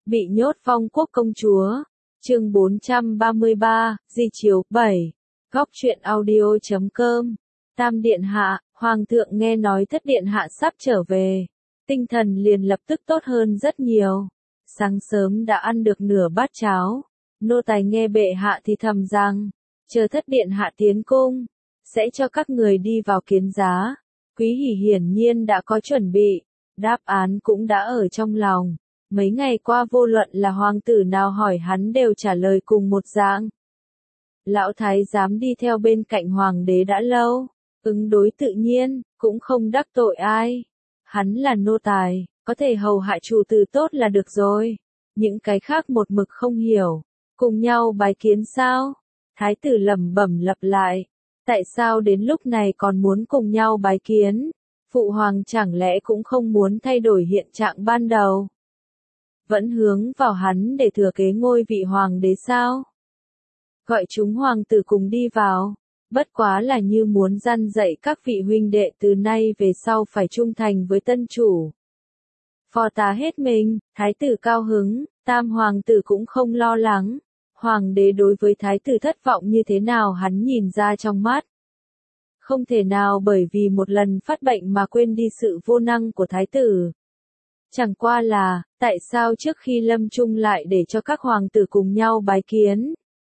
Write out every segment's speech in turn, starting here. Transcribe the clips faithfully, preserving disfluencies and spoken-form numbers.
Bị nhốt Phong Quốc công chúa. Chương bốn trăm ba mươi ba, Di chiếu bảy. Góc truyện audio chấm com. Tam điện hạ, hoàng thượng nghe nói thất điện hạ sắp trở về, tinh thần liền lập tức tốt hơn rất nhiều. Sáng sớm đã ăn được nửa bát cháo, nô tài nghe bệ hạ thì thầm rằng, chờ thất điện hạ tiến cung, sẽ cho các người đi vào kiến giá. Quý Hỉ hiển nhiên đã có chuẩn bị, đáp án cũng đã ở trong lòng. Mấy ngày qua vô luận là hoàng tử nào hỏi hắn đều trả lời cùng một dạng. Lão thái giám đi theo bên cạnh hoàng đế đã lâu, ứng đối tự nhiên, cũng không đắc tội ai. Hắn là nô tài, có thể hầu hạ chủ tử tốt là được rồi. Những cái khác một mực không hiểu. Cùng nhau bái kiến sao? Thái tử lẩm bẩm lặp lại. Tại sao đến lúc này còn muốn cùng nhau bái kiến? Phụ hoàng chẳng lẽ cũng không muốn thay đổi hiện trạng ban đầu? Vẫn hướng vào hắn để thừa kế ngôi vị hoàng đế sao? Gọi chúng hoàng tử cùng đi vào. Bất quá là như muốn răn dạy các vị huynh đệ từ nay về sau phải trung thành với tân chủ. Phò tá hết mình, thái tử cao hứng, tam hoàng tử cũng không lo lắng. Hoàng đế đối với thái tử thất vọng như thế nào hắn nhìn ra trong mắt. Không thể nào bởi vì một lần phát bệnh mà quên đi sự vô năng của thái tử. Chẳng qua là, tại sao trước khi lâm chung lại để cho các hoàng tử cùng nhau bái kiến?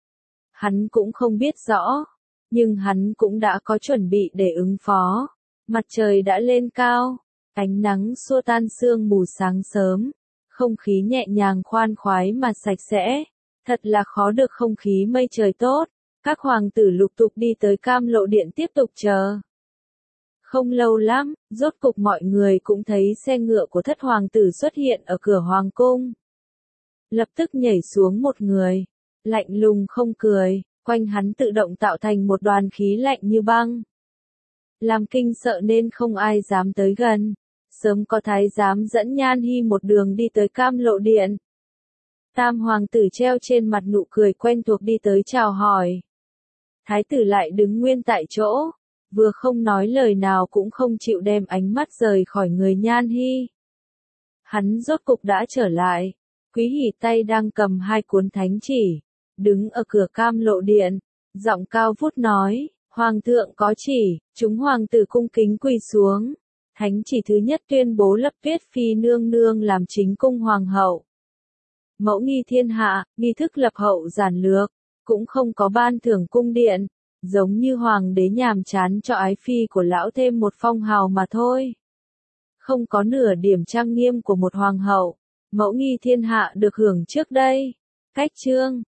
Hắn cũng không biết rõ, nhưng hắn cũng đã có chuẩn bị để ứng phó. Mặt trời đã lên cao, ánh nắng xua tan sương mù sáng sớm, không khí nhẹ nhàng khoan khoái mà sạch sẽ, thật là khó được không khí mây trời tốt. Các hoàng tử lục tục đi tới Cam Lộ Điện tiếp tục chờ. Không lâu lắm, rốt cục mọi người cũng thấy xe ngựa của thất hoàng tử xuất hiện ở cửa hoàng cung. Lập tức nhảy xuống một người, lạnh lùng không cười, quanh hắn tự động tạo thành một đoàn khí lạnh như băng. Làm kinh sợ nên không ai dám tới gần. Sớm có thái giám dẫn Nhan Hi một đường đi tới Cam Lộ Điện. Tam hoàng tử treo trên mặt nụ cười quen thuộc đi tới chào hỏi. Thái tử lại đứng nguyên tại chỗ, vừa không nói lời nào cũng không chịu đem ánh mắt rời khỏi người Nhan Hi. Hắn rốt cục đã trở lại, Quý Hỉ tay đang cầm hai cuốn thánh chỉ, đứng ở cửa Cam Lộ Điện, giọng cao vút nói, hoàng thượng có chỉ, chúng hoàng tử cung kính quỳ xuống. Thánh chỉ thứ nhất tuyên bố lập Tuyết Phi nương nương làm chính cung hoàng hậu. Mẫu nghi thiên hạ, nghi thức lập hậu giản lược, cũng không có ban thưởng cung điện, giống như hoàng đế nhàm chán cho ái phi của lão thêm một phong hào mà thôi. Không có nửa điểm trang nghiêm của một hoàng hậu, mẫu nghi thiên hạ được hưởng trước đây. Cách chương,